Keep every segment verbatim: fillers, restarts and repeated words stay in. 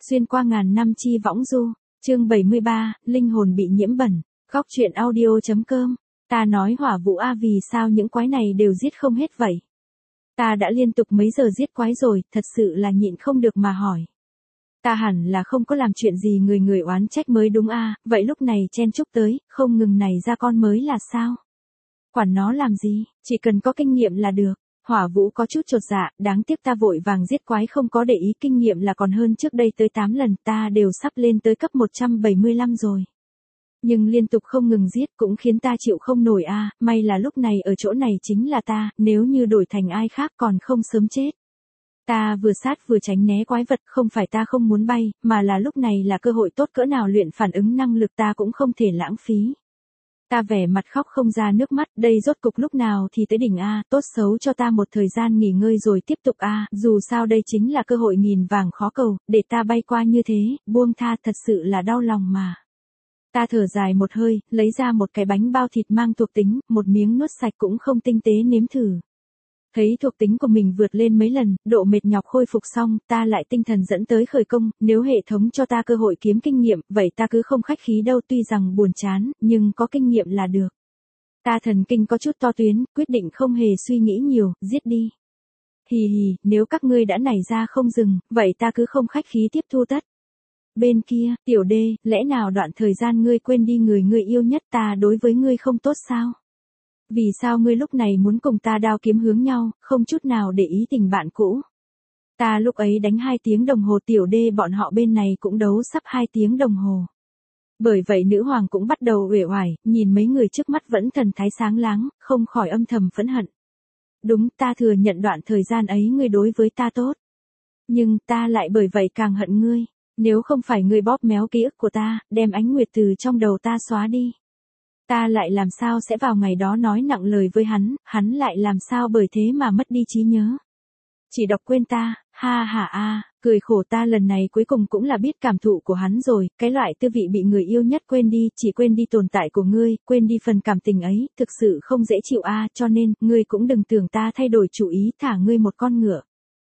Xuyên qua ngàn năm chi võng du, chương bảy mươi ba, linh hồn bị nhiễm bẩn, góc truyện audio.com. Ta nói Hỏa Vũ a vì sao những quái này đều giết không hết vậy? Ta đã liên tục mấy giờ giết quái rồi, thật sự là nhịn không được mà hỏi. Ta hẳn là không có làm chuyện gì người người oán trách mới đúng a, vậy lúc này chen chúc tới, không ngừng này ra con mới là sao? Quản nó làm gì, chỉ cần có kinh nghiệm là được. Hỏa Vũ có chút chột dạ, đáng tiếc ta vội vàng giết quái không có để ý kinh nghiệm là còn hơn trước đây tới tám lần, ta đều sắp lên tới cấp một trăm bảy mươi lăm rồi. Nhưng liên tục không ngừng giết cũng khiến ta chịu không nổi a, may là lúc này ở chỗ này chính là ta, nếu như đổi thành ai khác còn không sớm chết. Ta vừa sát vừa tránh né quái vật, không phải ta không muốn bay, mà là lúc này là cơ hội tốt cỡ nào luyện phản ứng năng lực ta cũng không thể lãng phí. Ta vẻ mặt khóc không ra nước mắt, đây rốt cục lúc nào thì tới đỉnh a, tốt xấu cho ta một thời gian nghỉ ngơi rồi tiếp tục a, dù sao đây chính là cơ hội nghìn vàng khó cầu, để ta bay qua như thế, buông tha thật sự là đau lòng mà. Ta thở dài một hơi, lấy ra một cái bánh bao thịt mang thuộc tính, một miếng nuốt sạch cũng không tinh tế nếm thử. Thấy thuộc tính của mình vượt lên mấy lần, độ mệt nhọc khôi phục xong, ta lại tinh thần dẫn tới khởi công, nếu hệ thống cho ta cơ hội kiếm kinh nghiệm, vậy ta cứ không khách khí đâu, tuy rằng buồn chán, nhưng có kinh nghiệm là được. Ta thần kinh có chút to tuyến, quyết định không hề suy nghĩ nhiều, giết đi. Hì hì, nếu các ngươi đã nảy ra không dừng, vậy ta cứ không khách khí tiếp thu tất. Bên kia, tiểu đê, lẽ nào đoạn thời gian ngươi quên đi người ngươi yêu nhất ta đối với ngươi không tốt sao? Vì sao ngươi lúc này muốn cùng ta đao kiếm hướng nhau, không chút nào để ý tình bạn cũ? Ta lúc ấy đánh hai tiếng đồng hồ, tiểu đê bọn họ bên này cũng đấu sắp hai tiếng đồng hồ. Bởi vậy nữ hoàng cũng bắt đầu uể oải, nhìn mấy người trước mắt vẫn thần thái sáng láng, không khỏi âm thầm phẫn hận. Đúng, ta thừa nhận đoạn thời gian ấy ngươi đối với ta tốt. Nhưng ta lại bởi vậy càng hận ngươi. Nếu không phải ngươi bóp méo ký ức của ta, đem Ánh Nguyệt từ trong đầu ta xóa đi. Ta lại làm sao sẽ vào ngày đó nói nặng lời với hắn, hắn lại làm sao bởi thế mà mất đi trí nhớ. Chỉ đọc quên ta, ha ha a, cười khổ, ta lần này cuối cùng cũng là biết cảm thụ của hắn rồi, cái loại tư vị bị người yêu nhất quên đi, chỉ quên đi tồn tại của ngươi, quên đi phần cảm tình ấy, thực sự không dễ chịu a, cho nên, ngươi cũng đừng tưởng ta thay đổi chủ ý thả ngươi một con ngựa.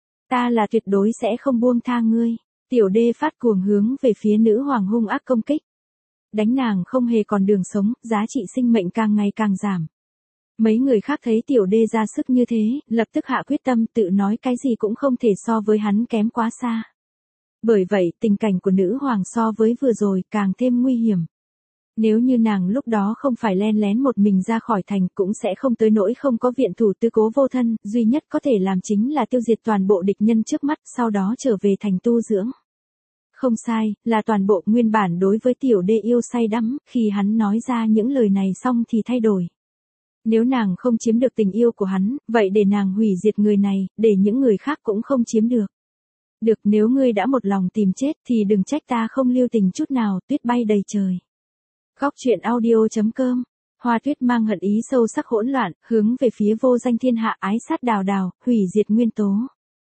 Ta là tuyệt đối sẽ không buông tha ngươi. Tiểu đê phát cuồng hướng về phía nữ hoàng hung ác công kích. Đánh nàng không hề còn đường sống, giá trị sinh mệnh càng ngày càng giảm. Mấy người khác thấy tiểu đê ra sức như thế, lập tức hạ quyết tâm tự nói cái gì cũng không thể so với hắn kém quá xa. Bởi vậy, tình cảnh của nữ hoàng so với vừa rồi càng thêm nguy hiểm. Nếu như nàng lúc đó không phải len lén một mình ra khỏi thành cũng sẽ không tới nỗi không có viện thủ tư cố vô thân, duy nhất có thể làm chính là tiêu diệt toàn bộ địch nhân trước mắt, sau đó trở về thành tu dưỡng. Không sai, là toàn bộ. Nguyên bản đối với tiểu đê yêu say đắm, khi hắn nói ra những lời này xong thì thay đổi. Nếu nàng không chiếm được tình yêu của hắn, vậy để nàng hủy diệt người này, để những người khác cũng không chiếm được. Được, nếu ngươi đã một lòng tìm chết thì đừng trách ta không lưu tình chút nào, tuyết bay đầy trời. Góc truyện audio.com. Hoa Tuyết mang hận ý sâu sắc hỗn loạn, hướng về phía Vô Danh thiên hạ ái sát Đào Đào, hủy diệt nguyên tố.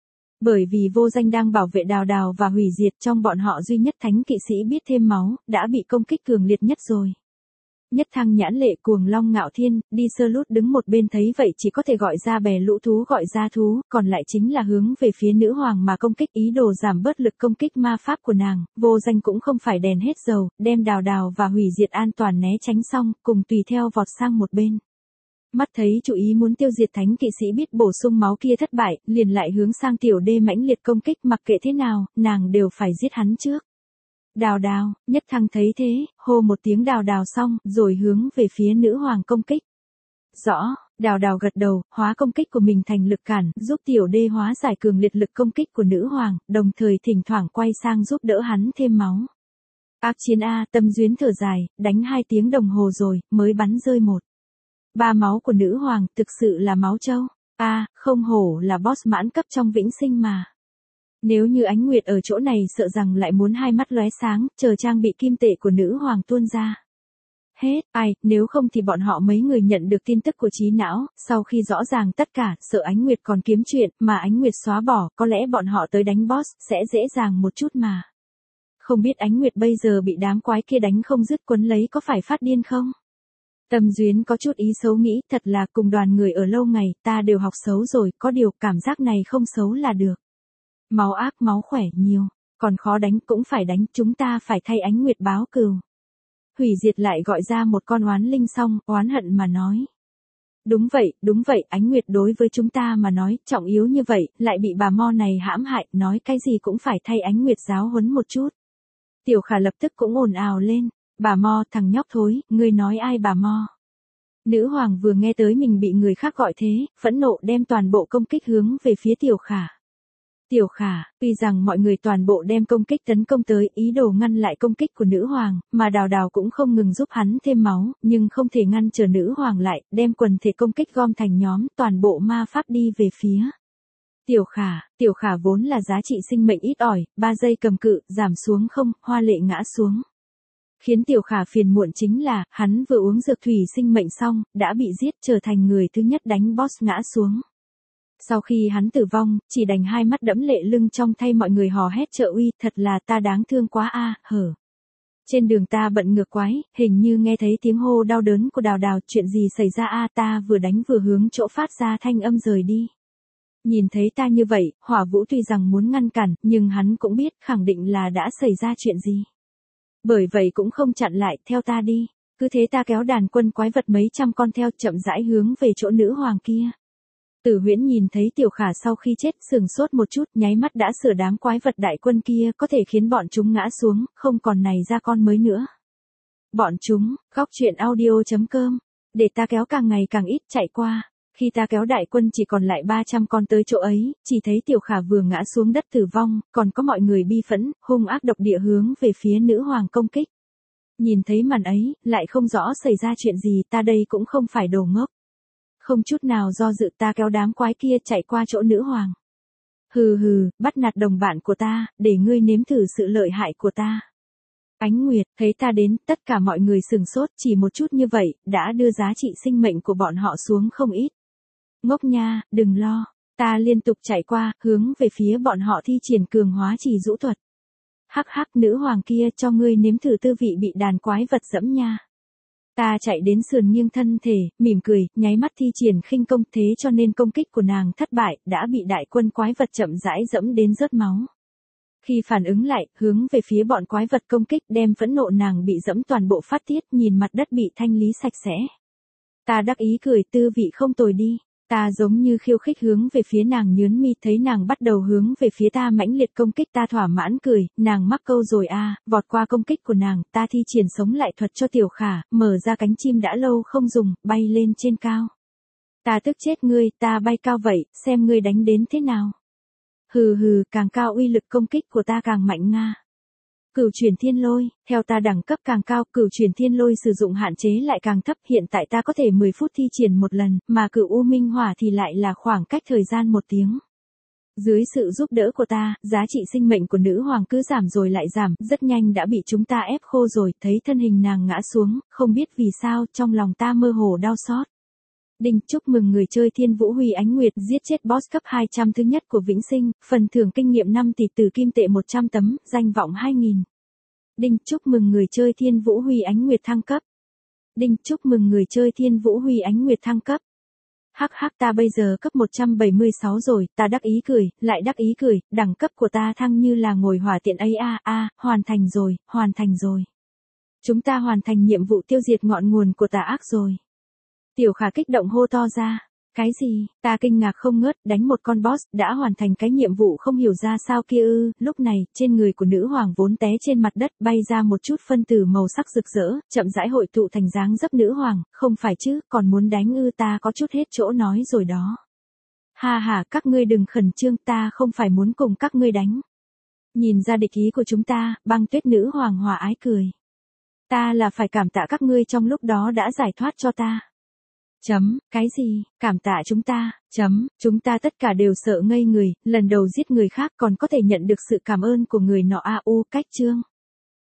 Bởi vì Vô Danh đang bảo vệ Đào Đào và hủy diệt, trong bọn họ duy nhất thánh kỵ sĩ biết thêm máu, đã bị công kích cường liệt nhất rồi. Nhất Thăng Nhãn Lệ, Cuồng Long Ngạo Thiên, đi sơ lút đứng một bên thấy vậy chỉ có thể gọi ra bè lũ thú gọi ra thú, còn lại chính là hướng về phía nữ hoàng mà công kích, ý đồ giảm bớt lực công kích ma pháp của nàng. Vô Danh cũng không phải đèn hết dầu, đem Đào Đào và hủy diệt an toàn né tránh xong, cùng tùy theo vọt sang một bên. Mắt thấy chủ ý muốn tiêu diệt thánh kỵ sĩ biết bổ sung máu kia thất bại, liền lại hướng sang tiểu đê mãnh liệt công kích, mặc kệ thế nào, nàng đều phải giết hắn trước. Đào Đào, Nhất Thăng thấy thế, hô một tiếng Đào Đào xong, rồi hướng về phía nữ hoàng công kích. Rõ, Đào Đào gật đầu, hóa công kích của mình thành lực cản, giúp tiểu đê hóa giải cường liệt lực công kích của nữ hoàng, đồng thời thỉnh thoảng quay sang giúp đỡ hắn thêm máu. Ác chiến a, Tâm Duyến thở dài, đánh hai tiếng đồng hồ rồi, mới bắn rơi một. Ba máu của nữ hoàng, thực sự là máu trâu. A, à, không hổ là boss mãn cấp trong vĩnh sinh mà. Nếu như Ánh Nguyệt ở chỗ này sợ rằng lại muốn hai mắt lóe sáng, chờ trang bị kim tệ của nữ hoàng tuôn ra. Hết, ai, nếu không thì bọn họ mấy người nhận được tin tức của trí não, sau khi rõ ràng tất cả, sợ Ánh Nguyệt còn kiếm chuyện, mà Ánh Nguyệt xóa bỏ, có lẽ bọn họ tới đánh boss, sẽ dễ dàng một chút mà. Không biết Ánh Nguyệt bây giờ bị đám quái kia đánh không dứt quấn lấy có phải phát điên không? Tâm Duyến có chút ý xấu nghĩ, thật là cùng đoàn người ở lâu ngày, ta đều học xấu rồi, có điều cảm giác này không xấu là được. Máu ác máu khỏe nhiều. Còn khó đánh cũng phải đánh, chúng ta phải thay Ánh Nguyệt báo cừu. Hủy diệt lại gọi ra một con oán linh xong, oán hận mà nói. Đúng vậy, đúng vậy, Ánh Nguyệt đối với chúng ta mà nói, trọng yếu như vậy, lại bị bà Mo này hãm hại, nói cái gì cũng phải thay Ánh Nguyệt giáo huấn một chút. Tiểu Khả lập tức cũng ồn ào lên, bà Mo, thằng nhóc thối, ngươi nói ai bà Mo? Nữ hoàng vừa nghe tới mình bị người khác gọi thế, phẫn nộ đem toàn bộ công kích hướng về phía Tiểu Khả. Tiểu Khả, tuy rằng mọi người toàn bộ đem công kích tấn công tới, ý đồ ngăn lại công kích của nữ hoàng, mà Đào Đào cũng không ngừng giúp hắn thêm máu, nhưng không thể ngăn trở nữ hoàng lại, đem quần thể công kích gom thành nhóm, toàn bộ ma pháp đi về phía. Tiểu Khả, Tiểu Khả vốn là giá trị sinh mệnh ít ỏi, ba giây cầm cự, giảm xuống không, hoa lệ ngã xuống. Khiến Tiểu Khả phiền muộn chính là, hắn vừa uống dược thủy sinh mệnh xong, đã bị giết trở thành người thứ nhất đánh boss ngã xuống. Sau khi hắn tử vong, chỉ đành hai mắt đẫm lệ lưng trong thay mọi người hò hét trợ uy, thật là ta đáng thương quá a, hở. Trên đường ta bận ngược quái, hình như nghe thấy tiếng hô đau đớn của Đào Đào, chuyện gì xảy ra a, ta vừa đánh vừa hướng chỗ phát ra thanh âm rời đi. Nhìn thấy ta như vậy, Hỏa Vũ tuy rằng muốn ngăn cản, nhưng hắn cũng biết khẳng định là đã xảy ra chuyện gì. Bởi vậy cũng không chặn lại, theo ta đi. Cứ thế ta kéo đàn quân quái vật mấy trăm con theo, chậm rãi hướng về chỗ nữ hoàng kia. Tử Huyễn nhìn thấy Tiểu Khả sau khi chết, sừng sốt một chút, nháy mắt đã sửa đám quái vật đại quân kia, có thể khiến bọn chúng ngã xuống, không còn này ra con mới nữa. Bọn chúng, góc truyện audio chấm com, để ta kéo càng ngày càng ít chạy qua. Khi ta kéo đại quân chỉ còn lại ba trăm con tới chỗ ấy, chỉ thấy Tiểu Khả vừa ngã xuống đất tử vong, còn có mọi người bi phẫn, hung ác độc địa hướng về phía nữ hoàng công kích. Nhìn thấy màn ấy, lại không rõ xảy ra chuyện gì, ta đây cũng không phải đồ ngốc. Không chút nào do dự, ta kéo đám quái kia chạy qua chỗ nữ hoàng. Hừ hừ, bắt nạt đồng bạn của ta, để ngươi nếm thử sự lợi hại của ta. Ánh Nguyệt, thấy ta đến, tất cả mọi người sừng sốt, chỉ một chút như vậy, đã đưa giá trị sinh mệnh của bọn họ xuống không ít. Ngốc nha, đừng lo, ta liên tục chạy qua, hướng về phía bọn họ thi triển cường hóa chỉ dũ thuật. Hắc hắc, nữ hoàng kia, cho ngươi nếm thử tư vị bị đàn quái vật dẫm nha. Ta chạy đến sườn nghiêng thân thể, mỉm cười, nháy mắt thi triển khinh công, thế cho nên công kích của nàng thất bại, đã bị đại quân quái vật chậm rãi dẫm đến rớt máu. Khi phản ứng lại, hướng về phía bọn quái vật công kích, đem phẫn nộ nàng bị dẫm toàn bộ phát tiết, nhìn mặt đất bị thanh lý sạch sẽ. Ta đắc ý cười, tư vị không tồi đi. Ta giống như khiêu khích hướng về phía nàng, nhớn mi, thấy nàng bắt đầu hướng về phía ta mãnh liệt công kích, ta thỏa mãn cười, nàng mắc câu rồi a, à, vọt qua công kích của nàng, ta thi triển sống lại thuật cho Tiểu Khả, mở ra cánh chim đã lâu không dùng, bay lên trên cao. Ta tức chết ngươi, ta bay cao vậy, xem ngươi đánh đến thế nào. Hừ hừ, càng cao uy lực công kích của ta càng mạnh nga. Cửu chuyển thiên lôi, theo ta đẳng cấp càng cao, cửu chuyển thiên lôi sử dụng hạn chế lại càng thấp, hiện tại ta có thể mười phút thi triển một lần, mà cửu u minh hỏa thì lại là khoảng cách thời gian một tiếng. Dưới sự giúp đỡ của ta, giá trị sinh mệnh của nữ hoàng cứ giảm rồi lại giảm, rất nhanh đã bị chúng ta ép khô rồi, thấy thân hình nàng ngã xuống, không biết vì sao, trong lòng ta mơ hồ đau xót. Đinh, chúc mừng người chơi Thiên Vũ Huy Ánh Nguyệt giết chết boss cấp hai trăm thứ nhất của Vĩnh Sinh, phần thưởng kinh nghiệm năm tỷ từ kim tệ một trăm tấm, danh vọng hai nghìn. Đinh, chúc mừng người chơi Thiên Vũ Huy Ánh Nguyệt thăng cấp. Đinh, chúc mừng người chơi Thiên Vũ Huy Ánh Nguyệt thăng cấp. Hắc hắc, ta bây giờ cấp một trăm bảy mươi sáu rồi, ta đắc ý cười, lại đắc ý cười, đẳng cấp của ta thăng như là ngồi hỏa tiện ấy a a, hoàn thành rồi, hoàn thành rồi. Chúng ta hoàn thành nhiệm vụ tiêu diệt ngọn nguồn của tà ác rồi. Tiểu Khả kích động hô to ra. Cái gì? Ta kinh ngạc không ngớt, đánh một con boss, đã hoàn thành cái nhiệm vụ không hiểu ra sao kia ư. Lúc này, trên người của nữ hoàng vốn té trên mặt đất, bay ra một chút phân tử màu sắc rực rỡ, chậm rãi hội tụ thành dáng dấp nữ hoàng, không phải chứ, còn muốn đánh ư, ta có chút hết chỗ nói rồi đó. Ha ha, các ngươi đừng khẩn trương, ta không phải muốn cùng các ngươi đánh. Nhìn ra địch ý của chúng ta, Băng Tuyết nữ hoàng hòa ái cười. Ta là phải cảm tạ các ngươi trong lúc đó đã giải thoát cho ta. Chấm, cái gì, cảm tạ chúng ta, chấm, chúng ta tất cả đều sợ ngây người, lần đầu giết người khác còn có thể nhận được sự cảm ơn của người nọ a u, cách chương.